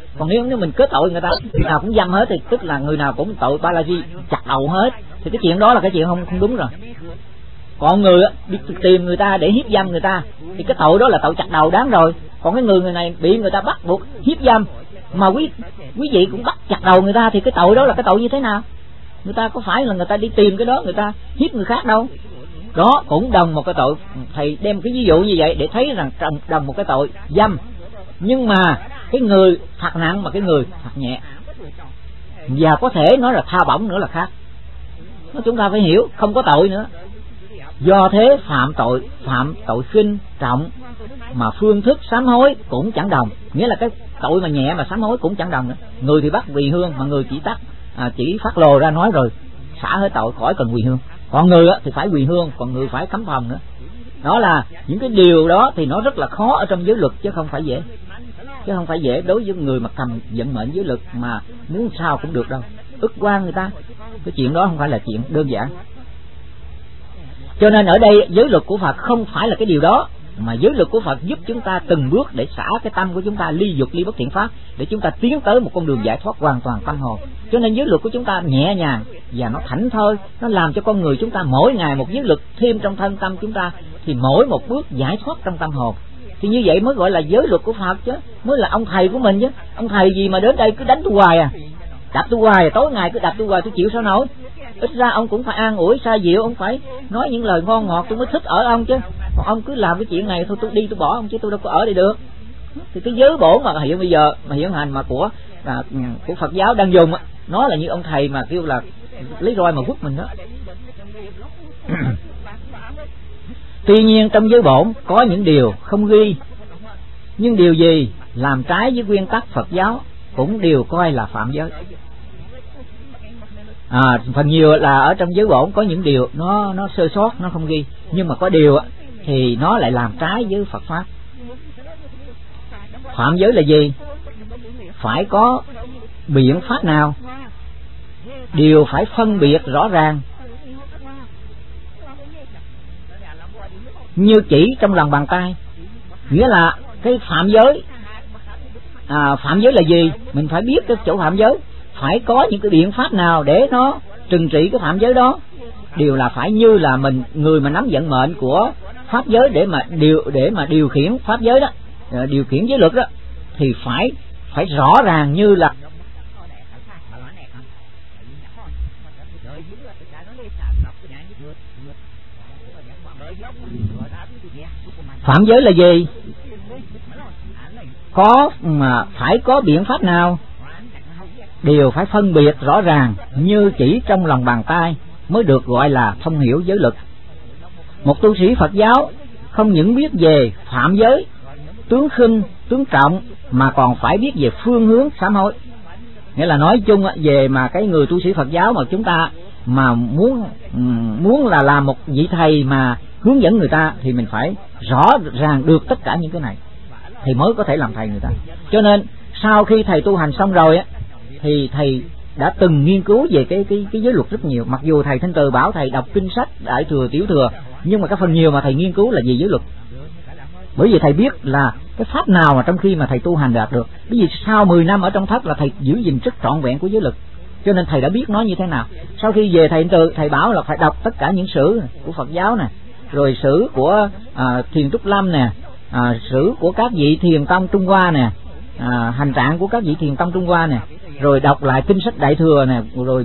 Còn nếu mình kết tội người ta người nào cũng dâm hết thì tức là người nào cũng tội Balaji chặt đầu hết, thì cái chuyện đó là cái chuyện không đúng rồi. Còn người đi tìm người ta để hiếp dâm người ta thì cái tội đó là tội chặt đầu đáng rồi. Còn cái người này bị người ta bắt buộc hiếp dâm mà quý vị cũng bắt chặt đầu người ta thì cái tội đó là cái tội như thế nào? Người ta có phải là người ta đi tìm cái đó người ta hiếp người khác đâu. Đó cũng đồng một cái tội. Thầy đem cái ví dụ như vậy để thấy rằng đồng một cái tội dâm, nhưng mà cái người phạt nặng mà cái người phạt nhẹ, và có thể nói là tha bổng nữa là khác. Chúng ta phải hiểu không có tội nữa. Do thế phạm tội khinh trọng mà phương thức sám hối cũng chẳng đồng. Nghĩa là cái tội mà nhẹ mà sám hối cũng chẳng đồng nữa. Người thì bắt quỳ hương mà người chỉ phát lồ ra nói rồi xả hết tội khỏi cần quỳ hương. Còn người thì phải quỳ hương, còn người phải cấm phòng nữa. Đó là những cái điều đó thì nó rất là khó ở trong giới luật chứ không phải dễ. Chứ không phải dễ đối với người mà cầm vận mệnh giới luật mà muốn sao cũng được đâu. Ức quan người ta. Cái chuyện đó không phải là chuyện đơn giản. Cho nên ở đây giới luật của Phật không phải là cái điều đó, mà giới luật của Phật giúp chúng ta từng bước để xả cái tâm của chúng ta ly dục ly bất thiện pháp, để chúng ta tiến tới một con đường giải thoát hoàn toàn tâm hồn. Cho nên giới luật của chúng ta nhẹ nhàng và nó thảnh thơi, nó làm cho con người chúng ta mỗi ngày một giới luật thêm trong thân tâm chúng ta, thì mỗi một bước giải thoát trong tâm hồn. Thì như vậy mới gọi là giới luật của Phật chứ, mới là ông thầy của mình chứ. Ông thầy gì mà đến đây cứ đánh tôi hoài à, đập tôi hoài, tối ngày cứ đập tôi hoài, tôi chịu sao nổi. Ít ra ông cũng phải an ủi xa dịu, ông phải nói những lời ngon ngọt tôi mới thích ở ông chứ. Còn ông cứ làm cái chuyện này thôi tôi đi tôi bỏ ông chứ tôi đâu có ở đây được. Thì cái giới bổn mà hiện bây giờ mà hiện hành mà của Phật giáo đang dùng á, nó là như ông thầy mà kêu là lấy roi mà quất mình đó. Tuy nhiên trong giới bổn có những điều không ghi, nhưng điều gì làm trái với nguyên tắc Phật giáo cũng đều coi là phạm giới. Phần nhiều là ở trong giới bổn có những điều nó sơ sót, nó không ghi, nhưng mà có điều thì nó lại làm trái với Phật pháp. Phạm giới là gì? Phải có biện pháp nào, đều phải phân biệt rõ ràng, như chỉ trong lòng bàn tay. Nghĩa là cái phạm giới, phạm giới là gì? Mình phải biết cái chỗ phạm giới, phải có những cái biện pháp nào để nó trừng trị cái phạm giới đó. Điều là phải như là người mà nắm vận mệnh của pháp giới để mà điều khiển pháp giới đó, điều khiển giới luật đó, thì phải rõ ràng như là phạm giới là gì, mà phải có biện pháp nào, đều phải phân biệt rõ ràng như chỉ trong lòng bàn tay mới được gọi là thông hiểu giới luật. Một tu sĩ Phật giáo không những biết về phạm giới, tướng khinh, tướng trọng, mà còn phải biết về phương hướng sám hối. Nghĩa là nói chung về mà cái người tu sĩ Phật giáo mà chúng ta mà muốn là làm một vị thầy mà hướng dẫn người ta thì mình phải rõ ràng được tất cả những cái này thì mới có thể làm thầy người ta. Cho nên sau khi thầy tu hành xong rồi thì thầy đã từng nghiên cứu về cái giới luật rất nhiều. Mặc dù thầy Thanh Từ bảo thầy đọc kinh sách Đại Thừa, Tiểu Thừa, nhưng mà cái phần nhiều mà thầy nghiên cứu là về giới luật. Bởi vì thầy biết là cái pháp nào mà trong khi mà thầy tu hành đạt được. Bởi vì sau 10 năm ở trong thất là thầy giữ gìn rất trọn vẹn của giới luật, cho nên thầy đã biết nó như thế nào. Sau khi về thầy Thanh Từ, thầy bảo là phải đọc tất cả những sử của Phật giáo nè, rồi sử của Thiền Trúc Lâm nè, sử của các vị Thiền Tông Trung Hoa nè, hành trạng của các vị Thiền Tông Trung Hoa nè, rồi đọc lại kinh sách Đại Thừa nè, rồi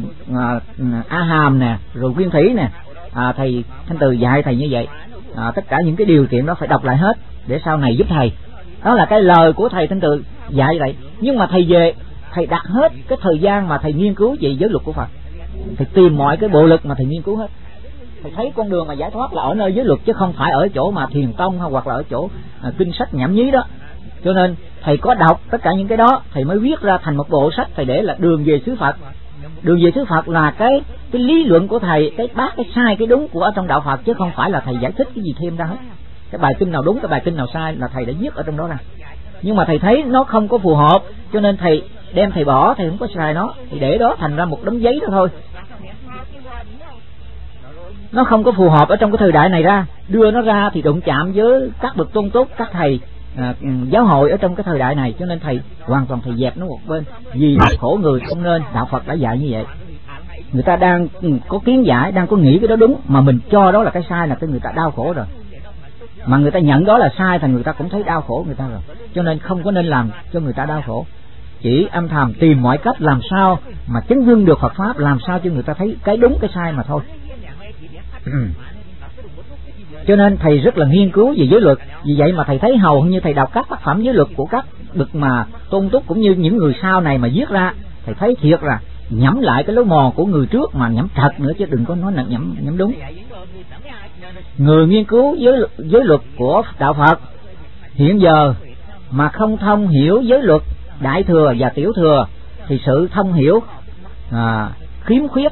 A Hàm nè, rồi Nguyên Thủy nè. Thầy Thanh Từ dạy thầy như vậy. Tất cả những cái điều kiện đó phải đọc lại hết để sau này giúp thầy. Đó là cái lời của thầy Thanh Từ dạy vậy. Nhưng mà thầy về, thầy đặt hết cái thời gian mà thầy nghiên cứu về giới luật của Phật, thầy tìm mọi cái bộ lực mà thầy nghiên cứu hết. Thầy thấy con đường mà giải thoát là ở nơi giới luật, chứ không phải ở chỗ mà Thiền Tông hay hoặc là ở chỗ kinh sách nhảm nhí đó. Cho nên thầy có đọc tất cả những cái đó, thầy mới viết ra thành một bộ sách thầy để là Đường về xứ Phật. Đường về xứ Phật là cái lý luận của thầy, cái bác, cái sai, cái đúng của ở trong đạo Phật, chứ không phải là thầy giải thích cái gì thêm ra hết. Cái bài kinh nào đúng, cái bài kinh nào sai là thầy đã viết ở trong đó ra. Nhưng mà thầy thấy nó không có phù hợp, cho nên thầy đem thầy bỏ, thầy không có xài nó, thì để đó thành ra một đống giấy đó thôi. Nó không có phù hợp ở trong cái thời đại này ra, đưa nó ra thì đụng chạm với các bậc tôn tốt, các thầy giáo hội ở trong cái thời đại này, cho nên thầy hoàn toàn thầy dẹp nó một bên, vì khổ người không nên. Đạo Phật đã dạy như vậy. Người ta đang có kiến giải, đang có nghĩ cái đó đúng, mà mình cho đó là cái sai, là cái người ta đau khổ rồi. Mà người ta nhận đó là sai thì người ta cũng thấy đau khổ người ta rồi. Cho nên không có nên làm cho người ta đau khổ, chỉ âm thầm tìm mọi cách làm sao mà chứng hưng được Phật pháp, làm sao cho người ta thấy cái đúng cái sai mà thôi. Cho nên thầy rất là nghiên cứu về giới luật. Vì vậy mà thầy thấy hầu như thầy đọc các tác phẩm giới luật của các bậc mà Tôn Túc cũng như những người sau này mà viết ra, thầy thấy thiệt là nhẩm lại cái lối mòn của người trước, mà nhẩm thật nữa chứ đừng có nói là nhẩm đúng. Người nghiên cứu giới luật của đạo Phật hiện giờ mà không thông hiểu giới luật Đại Thừa và Tiểu Thừa thì sự thông hiểu khiếm khuyết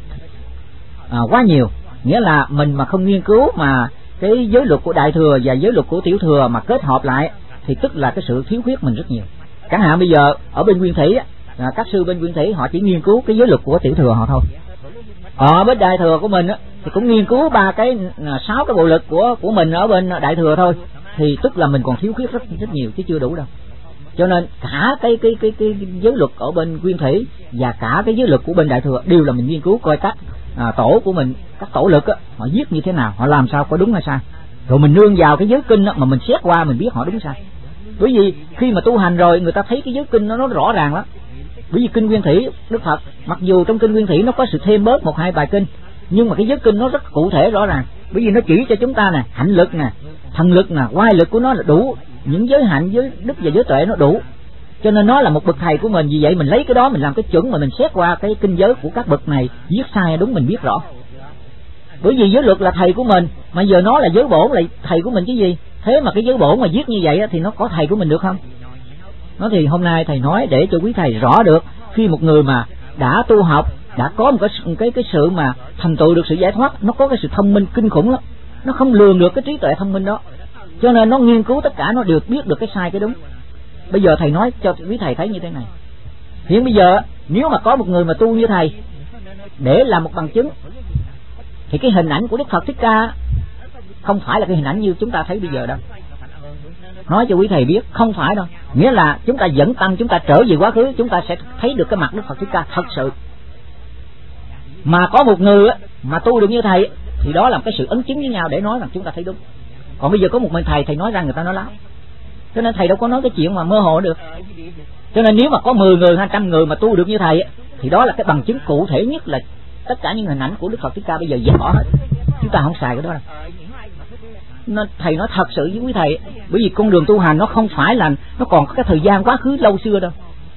quá nhiều. Nghĩa là mình mà không nghiên cứu mà cái giới luật của Đại Thừa và giới luật của Tiểu Thừa mà kết hợp lại thì tức là cái sự thiếu khuyết mình rất nhiều. Chẳng hạn bây giờ ở bên Nguyên Thủy các sư bên Nguyên Thủy họ chỉ nghiên cứu cái giới luật của Tiểu Thừa họ thôi. Ở bên Đại Thừa của mình thì cũng nghiên cứu 6 cái bộ lực của mình ở bên Đại Thừa thôi, thì tức là mình còn thiếu khuyết rất nhiều chứ chưa đủ đâu. Cho nên cả cái giới luật ở bên Nguyên Thủy và cả cái giới luật của bên Đại Thừa đều là mình nghiên cứu coi các tổ của mình, các tổ lực họ viết như thế nào, họ làm sao có đúng hay sai, rồi mình nương vào cái giới kinh mà mình xét qua mình biết họ đúng sai. Bởi vì khi mà tu hành rồi người ta thấy cái giới kinh nó rõ ràng lắm. Bởi vì kinh Nguyên Thủy Đức Phật, mặc dù trong kinh Nguyên Thủy nó có sự thêm bớt 1-2 bài kinh, nhưng mà cái giới kinh nó rất cụ thể rõ ràng. Bởi vì nó chỉ cho chúng ta nè, hạnh lực nè, thần lực nè, oai lực của nó là đủ, những giới hạnh, giới đức và giới tuệ nó đủ. Cho nên nó là một bậc thầy của mình. Vì vậy mình lấy cái đó mình làm cái chuẩn mà mình xét qua cái kinh giới của các bậc này viết sai đúng mình biết rõ. Bởi vì giới luật là thầy của mình, mà giờ nó là giới bổn là thầy của mình chứ gì. Thế mà cái giới bổn mà viết như vậy thì nó có thầy của mình được không? Nó thì hôm nay thầy nói để cho quý thầy rõ được, khi một người mà đã tu học, đã có một cái sự mà thành tựu được sự giải thoát, nó có cái sự thông minh kinh khủng lắm, nó không lường được cái trí tuệ thông minh đó, cho nên nó nghiên cứu tất cả, nó đều biết được cái sai cái đúng. Bây giờ thầy nói cho quý thầy thấy như thế này. Hiện bây giờ nếu mà có một người mà tu như thầy để làm một bằng chứng, thì cái hình ảnh của Đức Phật Thích Ca không phải là cái hình ảnh như chúng ta thấy bây giờ đâu. Nói cho quý thầy biết, không phải đâu. Nghĩa là chúng ta dẫn tâm, chúng ta trở về quá khứ, chúng ta sẽ thấy được cái mặt Đức Phật Thích Ca thật sự. Mà có một người mà tu được như thầy thì đó là một cái sự ấn chứng với nhau để nói rằng chúng ta thấy đúng. Còn bây giờ có một mình thầy nói ra người ta nói láo, cho nên thầy đâu có nói cái chuyện mà mơ hồ được. Cho nên nếu mà có 10 người, 200 người mà tu được như thầy thì đó là cái bằng chứng cụ thể nhất, là tất cả những hình ảnh của Đức Phật Thích Ca bây giờ dẹp bỏ hết, chúng ta không xài cái đó đâu. Nên thầy nói thật sự với quý thầy, bởi vì con đường tu hành nó không phải là nó còn có cái thời gian quá khứ lâu xưa đâu.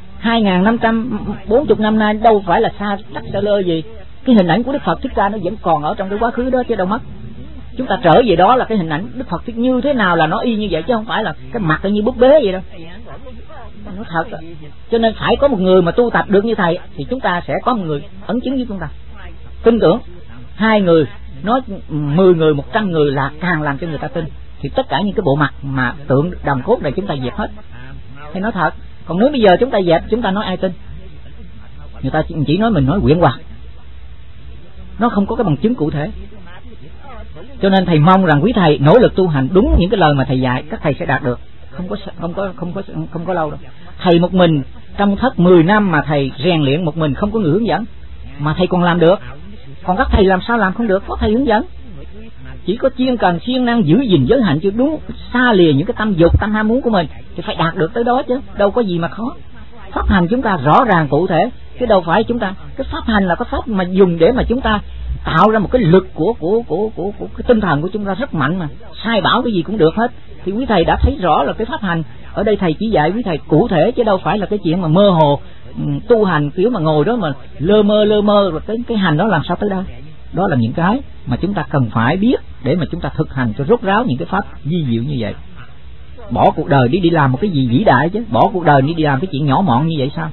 2540 năm nay đâu phải là xa đắc xa lơ gì. Cái hình ảnh của Đức Phật Thích Ca nó vẫn còn ở trong cái quá khứ đó chứ đâu mất. Chúng ta trở về đó là cái hình ảnh Đức Phật Thích như thế nào là nó y như vậy, chứ không phải là cái mặt như búp bê vậy đâu. Nó thật đó. Cho nên phải có một người mà tu tập được như thầy thì chúng ta sẽ có một người ấn chứng với chúng ta. Tin tưởng 2 người, nói 10 người, 100 người là càng làm cho người ta tin. Thì tất cả những cái bộ mặt mà tượng đồng cốt này chúng ta dẹp hết. Hay nói thật. Còn nếu bây giờ chúng ta dẹp, chúng ta nói ai tin? Người ta chỉ nói mình nói quyển hoặc, nó không có cái bằng chứng cụ thể. Cho nên thầy mong rằng quý thầy nỗ lực tu hành đúng những cái lời mà thầy dạy, các thầy sẽ đạt được. Không có lâu đâu. Thầy một mình trong thất 10 năm mà thầy rèn luyện một mình, không có người hướng dẫn mà thầy còn làm được. Còn các thầy làm sao làm không được, có thầy hướng dẫn. Chỉ có chuyên cần siêng năng giữ gìn giới hạnh chứ đúng, xa lìa những cái tâm dục, tâm ham muốn của mình thì phải đạt được tới đó chứ, đâu có gì mà khó. Pháp hành chúng ta rõ ràng cụ thể, chứ đâu phải chúng ta cái pháp hành là cái pháp mà dùng để mà chúng ta tạo ra một cái lực của cái tinh thần của chúng ta rất mạnh, mà sai bảo cái gì cũng được hết. Thì quý thầy đã thấy rõ là cái pháp hành ở đây thầy chỉ dạy quý thầy cụ thể, chứ đâu phải là cái chuyện mà mơ hồ tu hành kiểu mà ngồi đó mà lơ mơ rồi cái hành đó làm sao tới đây. Đó là những cái mà chúng ta cần phải biết để mà chúng ta thực hành cho rốt ráo những cái pháp vi diệu như vậy. Bỏ cuộc đời đi làm một cái gì vĩ đại chứ, bỏ cuộc đời đi làm cái chuyện nhỏ mọn như vậy sao?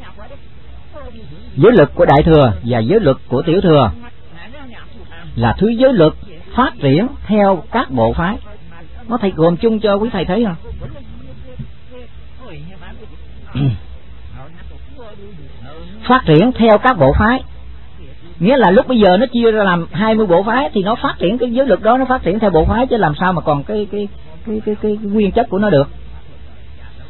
Giới luật của Đại Thừa và giới luật của Tiểu Thừa là thứ giới luật phát triển theo các bộ phái. Nó thầy gồm chung cho quý thầy thấy không? Phát triển theo các bộ phái, nghĩa là lúc bây giờ nó chia ra làm 20 bộ phái thì nó phát triển cái giới luật đó, nó phát triển theo bộ phái, chứ làm sao mà còn cái nguyên chất của nó được.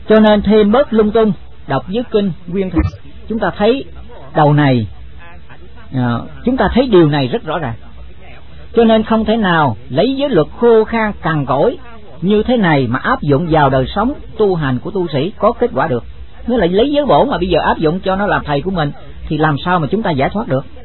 Cho nên thêm bớt lung tung, đọc giới kinh nguyên thủy, chúng ta thấy đầu này, chúng ta thấy điều này rất rõ ràng. Cho nên không thể nào lấy giới luật khô khan cằn cỗi như thế này mà áp dụng vào đời sống tu hành của tu sĩ có kết quả được. Nếu lại lấy giới bổn mà bây giờ áp dụng cho nó làm thầy của mình thì làm sao mà chúng ta giải thoát được?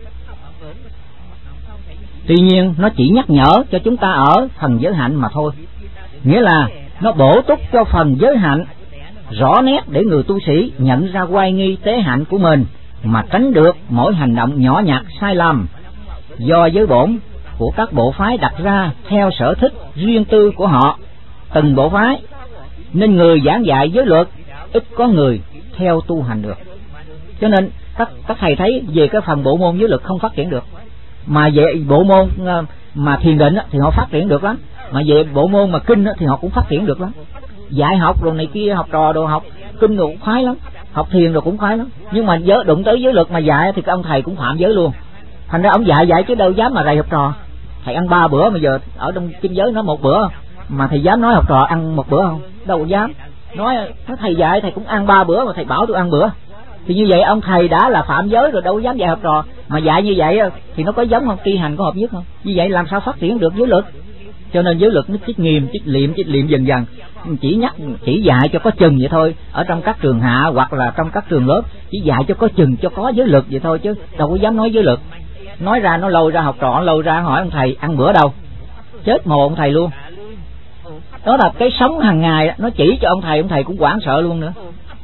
Tuy nhiên nó chỉ nhắc nhở cho chúng ta ở phần giới hạnh mà thôi. Nghĩa là nó bổ túc cho phần giới hạnh rõ nét để người tu sĩ nhận ra oai nghi tế hạnh của mình mà tránh được mỗi hành động nhỏ nhặt sai lầm do giới bổn của các bộ phái đặt ra theo sở thích riêng tư của họ, từng bộ phái, nên người giảng dạy giới luật ít có người theo tu hành được. Cho nên các thầy thấy về cái phần bộ môn giới luật không phát triển được, mà về bộ môn mà thiền định thì họ phát triển được lắm, mà về bộ môn mà kinh thì họ cũng phát triển được lắm. Dạy học rồi này kia, học trò đồ học kinh rồi cũng khoái lắm, học thiền rồi cũng khoái lắm. Nhưng mà đụng tới giới luật mà dạy thì cái ông thầy cũng phạm giới luôn. Thành ra ông dạy chứ đâu dám mà rầy học trò. Thầy ăn 3 bữa, bây giờ ở trong kinh giới nói 1 bữa, mà thầy dám nói học trò ăn 1 bữa không? Đâu dám. Nói thầy dạy thầy cũng ăn 3 bữa mà thầy bảo tôi ăn bữa. Thì như vậy ông thầy đã là phạm giới rồi, đâu dám dạy học trò. Mà dạy như vậy thì nó có giống không? Tri hành có hợp nhất không? Như vậy làm sao phát triển được giới luật? Cho nên giới luật nó chích nghiêm, chích liệm dần dần, chỉ dạy cho có chừng vậy thôi. Ở trong các trường hạ hoặc là trong các trường lớp chỉ dạy cho có chừng, cho có giới luật vậy thôi, chứ đâu có dám nói giới luật. Nói ra nó lôi ra học trò, lôi ra hỏi ông thầy ăn bữa đâu, chết mồ ông thầy luôn. Đó là cái sống hàng ngày, nó chỉ cho ông thầy cũng hoảng sợ luôn nữa.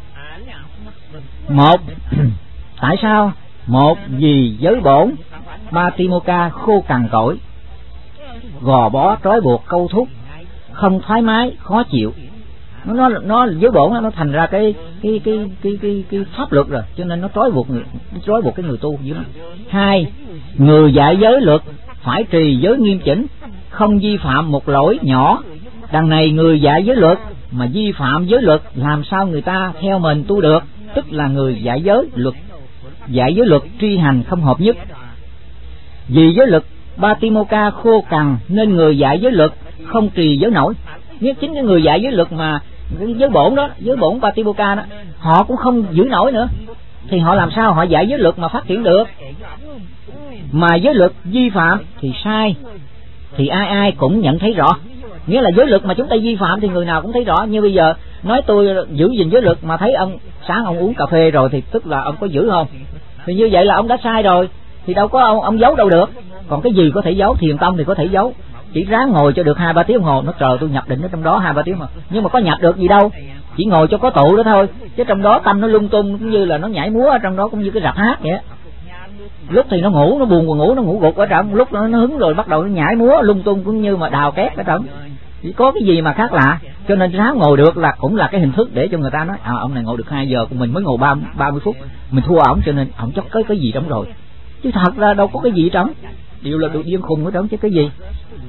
Một, tại sao? Một, vì giới bổn Patimokkha khô cằn cỗi, gò bó trói buộc câu thúc, không thoải mái, khó chịu. Nó giới bổn nó thành ra cái pháp luật rồi, cho nên nó trói buộc cái người tu dữ lắm. Hai, người dạy giới luật phải trì giới nghiêm chỉnh, không vi phạm một lỗi nhỏ. Đằng này người dạy giới luật mà vi phạm giới luật, làm sao người ta theo mình tu được? Tức là người dạy giới luật tri hành không hợp nhất. Vì giới luật Patimokkha khô cằn nên người dạy giới luật không trì giới nổi. Nếu chính cái người dạy giới luật mà giới bổn đó, giới bổn Patimokkha đó, họ cũng không giữ nổi nữa, thì họ làm sao họ dạy giới luật mà phát triển được? Mà giới luật vi phạm thì sai, thì ai cũng nhận thấy rõ. Nghĩa là giới luật mà chúng ta vi phạm thì người nào cũng thấy rõ. Như bây giờ nói tôi giữ gìn giới luật mà thấy ông sáng ông uống cà phê rồi thì tức là ông có giữ không? Thì như vậy là ông đã sai rồi, thì đâu có ông giấu đâu được. Còn cái gì có thể giấu? Thiền tông thì có thể giấu, chỉ ráng ngồi cho được 2-3 tiếng đồng hồ, nó trời tôi nhập định ở trong đó 2-3 tiếng mà. Nhưng mà có nhập được gì đâu, chỉ ngồi cho có tụ đó thôi, chứ trong đó tâm nó lung tung, cũng như là nó nhảy múa ở trong đó, cũng như cái rạp hát vậy. Lúc thì nó ngủ, nó buồn ngủ, nó ngủ gục ở trong, lúc nó hứng rồi bắt đầu nó nhảy múa lung tung, cũng như mà đào két ở trong. Chỉ có cái gì mà khác lạ, cho nên ráng ngồi được là cũng là cái hình thức để cho người ta nói ông này ngồi được 2 giờ, mình mới ngồi 30 phút, mình thua ổng, cho nên ổng chắc cái gì trong rồi. Chứ thật ra đâu có cái gì trong, đều là được điên khùng ở trong chứ cái gì.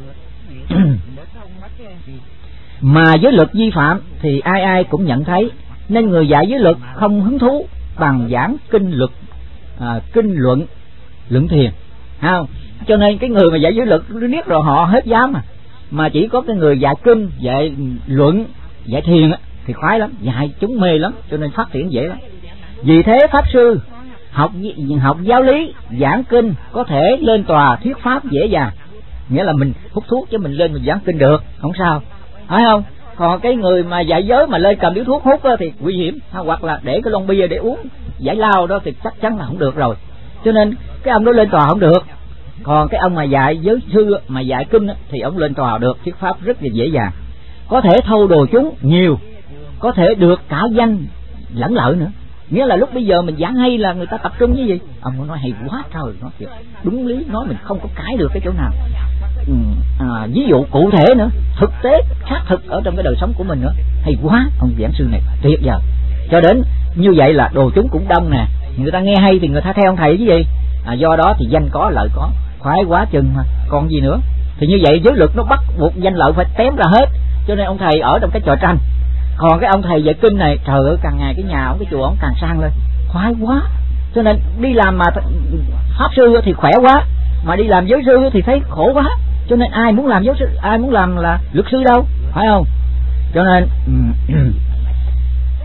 Mà giới luật vi phạm thì ai cũng nhận thấy, nên người dạy giới luật không hứng thú bằng giảng kinh luận thiền, không? Cho nên cái người mà dạy giới luật riết rồi họ hết dám mà chỉ có cái người dạy kinh, dạy luận, dạy thiền thì khoái lắm, dạy chúng mê lắm, cho nên phát triển dễ lắm. Vì thế pháp sư học giáo lý, giảng kinh có thể lên tòa thuyết pháp dễ dàng. Nghĩa là mình hút thuốc chứ mình lên mình giảng kinh được, không sao, phải không? Còn cái người mà dạy giới mà lên cầm điếu thuốc hút thì nguy hiểm, hoặc là để cái lon bia để uống giải lao đó thì chắc chắn là không được rồi. Cho nên cái ông đó lên tòa không được. Còn cái ông mà dạy giới sư mà dạy kinh thì ông lên tòa được, thuyết pháp rất là dễ dàng. Có thể thâu đồ chúng nhiều, có thể được cả danh lẫn lợi nữa. Nghĩa là lúc bây giờ mình giảng hay là người ta tập trung với gì? Ông nói hay quá trời, nói chuyện đúng lý, nói mình không có cãi được cái chỗ nào. Ví dụ cụ thể nữa, thực tế xác thực ở trong cái đời sống của mình nữa, hay quá, ông giảng sư này tuyệt vời. Cho đến như vậy là đồ chúng cũng đông nè, người ta nghe hay thì người ta theo ông thầy chứ gì. Do đó thì danh có lợi có, khoái quá chừng mà còn gì nữa. Thì như vậy giới luật nó bắt buộc danh lợi phải tém ra hết, cho nên ông thầy ở trong cái trò tranh. Còn cái ông thầy dạy kinh này, trời ơi, càng ngày cái nhà ông, cái chùa ông càng sang lên, khoái quá. Cho nên đi làm mà pháp sư thì khỏe quá, mà đi làm giới sư thì thấy khổ quá. Cho nên ai muốn làm giới sư, ai muốn làm là luật sư đâu, phải không? Cho nên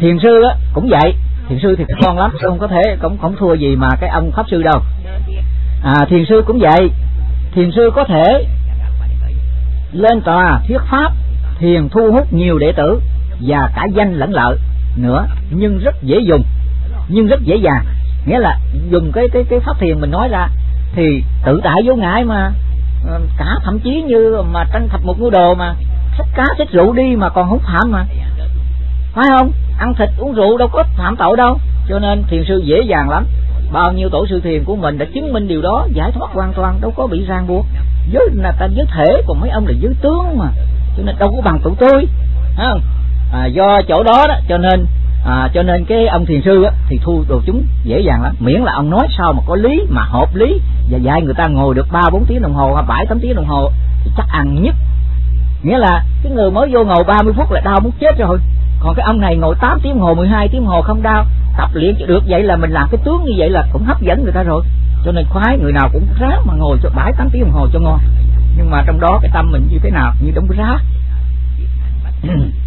thiền sư á cũng vậy, thiền sư thì ngon lắm, không có thể không thua gì mà cái ông pháp sư đâu. Thiền sư cũng vậy, thiền sư có thể lên tòa thuyết pháp, thiền thu hút nhiều đệ tử và cả danh lẫn lợi nữa, nhưng rất dễ dùng, nhưng rất dễ dàng. Nghĩa là dùng cái pháp thiền mình nói ra thì tự tại vô ngại mà, cả thậm chí như mà tranh thập một ngưu đồ mà xách cá xách rượu đi mà còn không phạm mà, phải không? Ăn thịt uống rượu đâu có phạm tội đâu. Cho nên thiền sư dễ dàng lắm. Bao nhiêu tổ sư thiền của mình đã chứng minh điều đó, giải thoát hoàn toàn, đâu có bị ràng buộc. Giới là ta giới thể, còn mấy ông là giới tướng mà, cho nên đâu có bằng tụi tôi, phải không? Do chỗ đó cho nên cái ông thiền sư á, thì thu đồ chúng dễ dàng lắm, miễn là ông nói sao mà có lý, mà hợp lý, và dạy người ta ngồi được 3-4 tiếng đồng hồ, 7-8 tiếng đồng hồ thì chắc ăn nhất. Nghĩa là cái người mới vô ngồi 30 phút là đau muốn chết rồi, còn cái ông này ngồi 8 tiếng đồng hồ, 12 tiếng đồng hồ không đau, tập luyện cho được vậy là mình làm cái tướng như vậy là cũng hấp dẫn người ta rồi. Cho nên khoái người nào cũng ráng mà ngồi cho 7-8 tiếng đồng hồ cho ngon. Nhưng mà trong đó cái tâm mình như thế nào, như đống rác.